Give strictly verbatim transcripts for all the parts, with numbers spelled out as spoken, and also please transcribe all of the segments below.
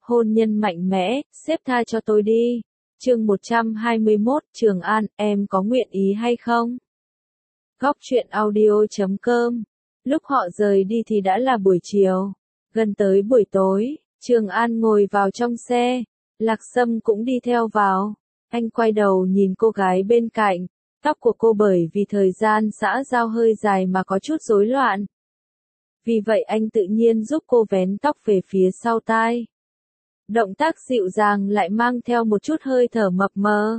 hôn nhân mạnh mẽ, xếp tha cho tôi đi. Chương một trăm hai mươi mốt, Trường An, em có nguyện ý hay không? Góc truyện audio chấm com. Lúc họ rời đi thì đã là buổi chiều. Gần tới buổi tối, Trường An ngồi vào trong xe. Lạc Sâm cũng đi theo vào. Anh quay đầu nhìn cô gái bên cạnh. Tóc của cô bởi vì thời gian xã giao hơi dài mà có chút rối loạn. Vì vậy anh tự nhiên giúp cô vén tóc về phía sau tai. Động tác dịu dàng lại mang theo một chút hơi thở mập mờ.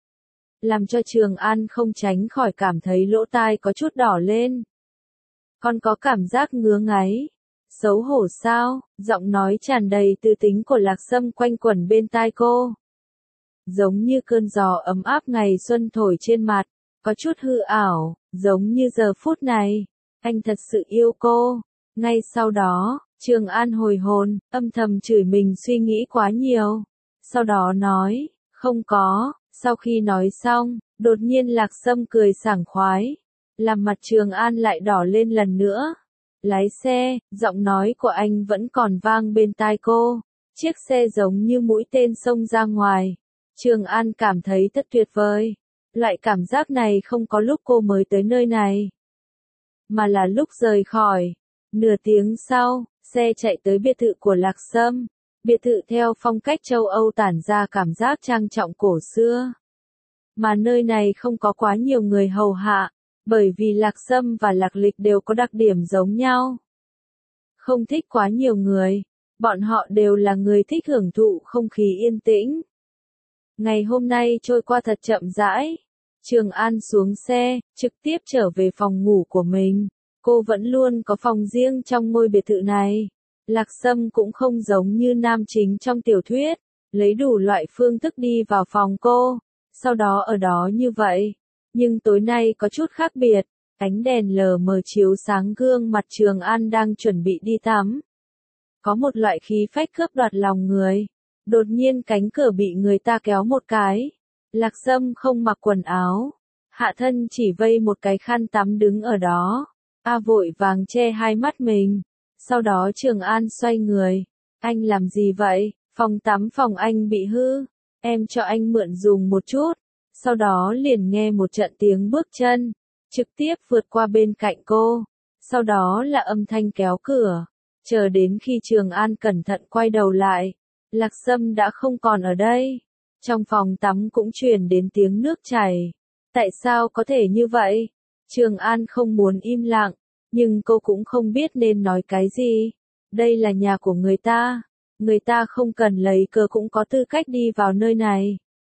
Làm cho Trường An không tránh khỏi cảm thấy lỗ tai có chút đỏ lên. Còn có cảm giác ngứa ngáy. Xấu hổ sao? Giọng nói tràn đầy tư tính của Lạc Sâm quanh quẩn bên tai cô. Giống như cơn gió ấm áp ngày xuân thổi trên mặt, có chút hư ảo, giống như giờ phút này, anh thật sự yêu cô. Ngay sau đó, Trường An hồi hồn, âm thầm chửi mình suy nghĩ quá nhiều. Sau đó nói, không có, sau khi nói xong, đột nhiên Lạc Sâm cười sảng khoái, làm mặt Trường An lại đỏ lên lần nữa. Lái xe, giọng nói của anh vẫn còn vang bên tai cô, chiếc xe giống như mũi tên xông ra ngoài. Trường An cảm thấy thật tuyệt vời. Loại cảm giác này không có lúc cô mới tới nơi này, mà là lúc rời khỏi. Nửa tiếng sau, xe chạy tới biệt thự của Lạc Sâm. Biệt thự theo phong cách châu Âu tản ra cảm giác trang trọng cổ xưa. Mà nơi này không có quá nhiều người hầu hạ, bởi vì Lạc Sâm và Lạc Lịch đều có đặc điểm giống nhau. Không thích quá nhiều người, bọn họ đều là người thích hưởng thụ không khí yên tĩnh. Ngày hôm nay trôi qua thật chậm rãi. Trường An xuống xe, trực tiếp trở về phòng ngủ của mình. Cô vẫn luôn có phòng riêng trong ngôi biệt thự này. Lạc Sâm cũng không giống như nam chính trong tiểu thuyết, lấy đủ loại phương thức đi vào phòng cô, sau đó ở đó như vậy. Nhưng tối nay có chút khác biệt, ánh đèn lờ mờ chiếu sáng gương mặt Trường An đang chuẩn bị đi tắm. Có một loại khí phách cướp đoạt lòng người. Đột nhiên cánh cửa bị người ta kéo một cái. Lạc Sâm không mặc quần áo, hạ thân chỉ vây một cái khăn tắm đứng ở đó. A vội vàng che hai mắt mình. Sau đó Trường An xoay người. Anh làm gì vậy? Phòng tắm phòng anh bị hư. Em cho anh mượn dùng một chút. Sau đó liền nghe một trận tiếng bước chân, trực tiếp vượt qua bên cạnh cô. Sau đó là âm thanh kéo cửa. Chờ đến khi Trường An cẩn thận quay đầu lại, Lạc Sâm đã không còn ở đây. Trong phòng tắm cũng truyền đến tiếng nước chảy. Tại sao có thể như vậy? Trường An không muốn im lặng, nhưng cô cũng không biết nên nói cái gì. Đây là nhà của người ta. Người ta không cần lấy cớ cũng có tư cách đi vào nơi này.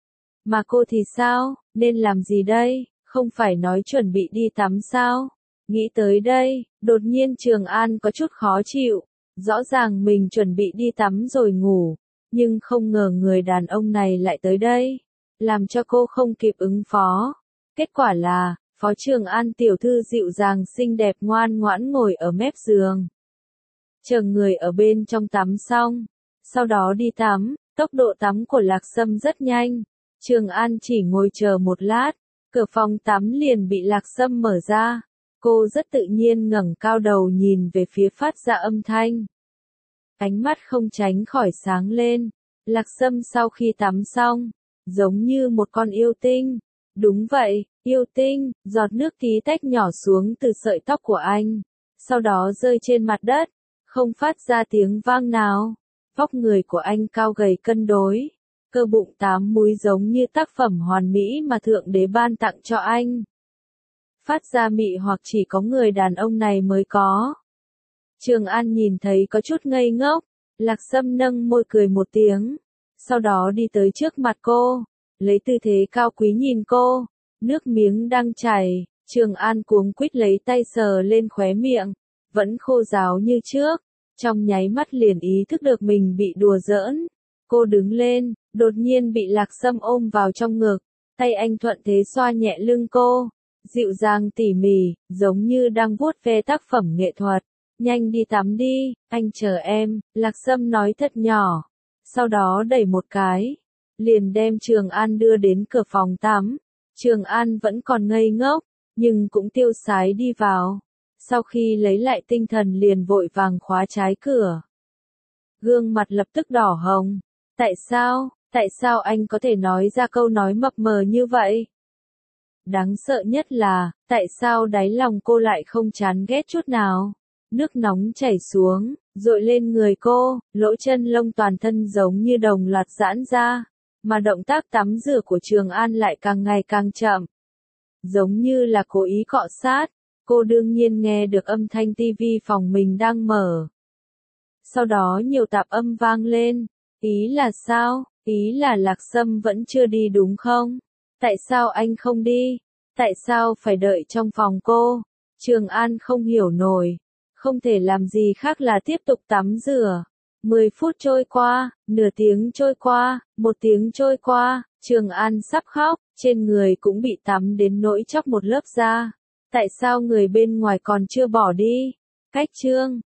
Mà cô thì sao? Nên làm gì đây? Không phải nói chuẩn bị đi tắm sao? Nghĩ tới đây, đột nhiên Trường An có chút khó chịu. Rõ ràng mình chuẩn bị đi tắm rồi ngủ. Nhưng không ngờ người đàn ông này lại tới đây, làm cho cô không kịp ứng phó. Kết quả là, Phó Trường An tiểu thư dịu dàng xinh đẹp ngoan ngoãn ngồi ở mép giường. Chờ người ở bên trong tắm xong, sau đó đi tắm. Tốc độ tắm của Lạc Sâm rất nhanh. Trường An chỉ ngồi chờ một lát, cửa phòng tắm liền bị Lạc Sâm mở ra. Cô rất tự nhiên ngẩng cao đầu nhìn về phía phát ra âm thanh. Ánh mắt không tránh khỏi sáng lên. Lạc Sâm sau khi tắm xong, giống như một con yêu tinh. Đúng vậy, yêu tinh, giọt nước tí tách nhỏ xuống từ sợi tóc của anh, sau đó rơi trên mặt đất, không phát ra tiếng vang nào. Vóc người của anh cao gầy cân đối, cơ bụng tám múi giống như tác phẩm hoàn mỹ mà Thượng Đế ban tặng cho anh. Phát ra mị hoặc chỉ có người đàn ông này mới có. Trường An nhìn thấy có chút ngây ngốc. Lạc Sâm nâng môi cười một tiếng, sau đó đi tới trước mặt cô, lấy tư thế cao quý nhìn cô, nước miếng đang chảy. Trường An cuống quýt lấy tay sờ lên khóe miệng, vẫn khô ráo như trước, trong nháy mắt liền ý thức được mình bị đùa giỡn. Cô đứng lên, đột nhiên bị Lạc Sâm ôm vào trong ngực, tay anh thuận thế xoa nhẹ lưng cô, dịu dàng tỉ mỉ, giống như đang vuốt ve tác phẩm nghệ thuật. Nhanh đi tắm đi, anh chờ em, Lạc Sâm nói thật nhỏ. Sau đó đẩy một cái, liền đem Trường An đưa đến cửa phòng tắm. Trường An vẫn còn ngây ngốc, nhưng cũng tiêu sái đi vào. Sau khi lấy lại tinh thần liền vội vàng khóa trái cửa. gương mặt lập tức đỏ hồng. Tại sao, tại sao anh có thể nói ra câu nói mập mờ như vậy? Đáng sợ nhất là, tại sao đáy lòng cô lại không chán ghét chút nào? Nước nóng chảy xuống, dội lên người cô, lỗ chân lông toàn thân giống như đồng loạt giãn ra, mà động tác tắm rửa của Trường An lại càng ngày càng chậm. Giống như là cố ý cọ sát, cô đương nhiên nghe được âm thanh tivi phòng mình đang mở. Sau đó nhiều tạp âm vang lên, ý là sao, ý là Lạc Sâm vẫn chưa đi đúng không? Tại sao anh không đi? Tại sao phải đợi trong phòng cô? Trường An không hiểu nổi, không thể làm gì khác là tiếp tục tắm rửa. Mười phút trôi qua, nửa tiếng trôi qua, một tiếng trôi qua, Trường An sắp khóc, trên người cũng bị tắm đến nỗi chóc một lớp da. Tại sao người bên ngoài còn chưa bỏ đi? Cách chương